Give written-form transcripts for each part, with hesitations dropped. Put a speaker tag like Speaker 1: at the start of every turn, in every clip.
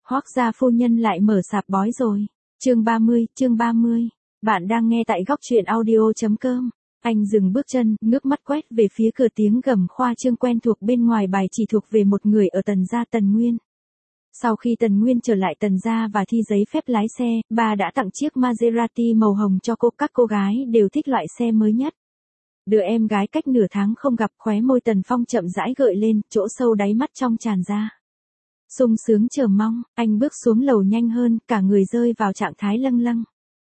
Speaker 1: Hoác gia phu nhân lại mở sạp bói rồi. Chương 30. Bạn đang nghe tại góc truyện audio.com. Anh dừng bước chân, ngước mắt quét về phía cửa tiếng gầm khoa trương quen thuộc bên ngoài bài chỉ thuộc về một người ở Tần gia Tần Nguyên. Sau khi Tần Nguyên trở lại Tần gia và thi giấy phép lái xe, bà đã tặng chiếc Maserati màu hồng cho cô. Các cô gái đều thích loại xe mới nhất. Đứa em gái cách nửa tháng không gặp, khóe môi Tần Phong chậm rãi gợi lên, chỗ sâu đáy mắt trong tràn ra sung sướng chờ mong. Anh bước xuống lầu nhanh hơn, cả người rơi vào trạng thái lâng lâng.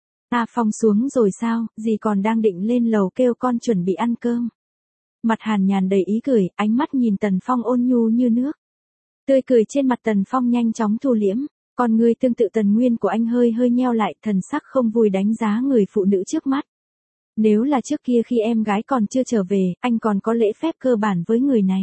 Speaker 1: A Phong xuống rồi sao? Dì còn đang định lên lầu kêu con chuẩn bị ăn cơm. Mặt Hàn Nhàn đầy ý cười, ánh mắt nhìn Tần Phong ôn nhu như nước. Tươi cười trên mặt Tần Phong nhanh chóng thu liễm, con người tương tự Tần Nguyên của anh hơi nheo lại, thần sắc không vui đánh giá người phụ nữ trước mắt. Nếu là trước kia khi em gái còn chưa trở về, anh còn có lễ phép cơ bản với người này.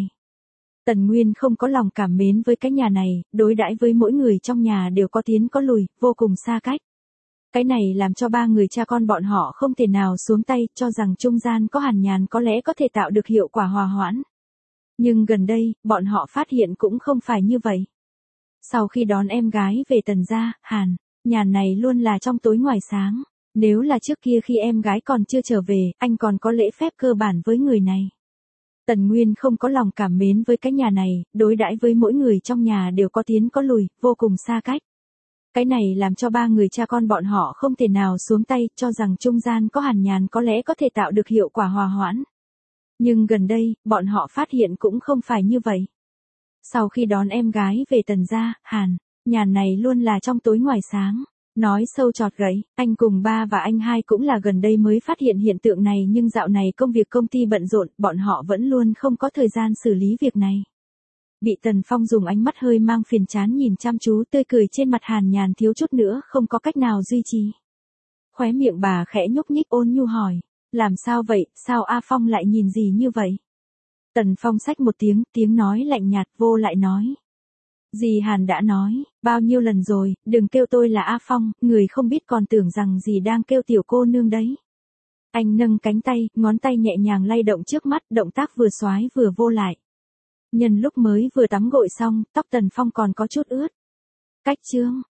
Speaker 1: Tần Nguyên không có lòng cảm mến với cái nhà này, đối đãi với mỗi người trong nhà đều có tiến có lùi, vô cùng xa cách. Cái này làm cho ba người cha con bọn họ không thể nào xuống tay, cho rằng trung gian có Hàn Nhàn có lẽ có thể tạo được hiệu quả hòa hoãn. Nhưng gần đây, bọn họ phát hiện cũng không phải như vậy. Sau khi đón em gái về Tần gia, Hàn Nhàn này luôn là trong tối ngoài sáng. Nếu là trước kia khi em gái còn chưa trở về, anh còn có lễ phép cơ bản với người này. Tần Nguyên không có lòng cảm mến với cái nhà này, đối đãi với mỗi người trong nhà đều có tiến có lùi, vô cùng xa cách. Cái này làm cho ba người cha con bọn họ không thể nào xuống tay, cho rằng trung gian có Hàn Nhàn có lẽ có thể tạo được hiệu quả hòa hoãn. Nhưng gần đây, bọn họ phát hiện cũng không phải như vậy. Sau khi đón em gái về Tần gia, Hàn Nhàn này luôn là trong tối ngoài sáng. Nói sâu chọt gãy, anh cùng ba và anh hai cũng là gần đây mới phát hiện hiện tượng này, nhưng dạo này công việc công ty bận rộn, bọn họ vẫn luôn không có thời gian xử lý việc này. Bị Tần Phong dùng ánh mắt hơi mang phiền chán nhìn chăm chú, tươi cười trên mặt Hàn Nhàn thiếu chút nữa không có cách nào duy trì. Khóe miệng bà khẽ nhúc nhích ôn nhu hỏi, làm sao vậy, sao A Phong lại nhìn gì như vậy? Tần Phong xách một tiếng nói lạnh nhạt vô lại nói. Dì Hàn đã nói, bao nhiêu lần rồi, đừng kêu tôi là A Phong, người không biết còn tưởng rằng dì đang kêu tiểu cô nương đấy. Anh nâng cánh tay, ngón tay nhẹ nhàng lay động trước mắt, động tác vừa xoái vừa vô lại. Nhân lúc mới vừa tắm gội xong, tóc Tần Phong còn có chút ướt. Cách chương,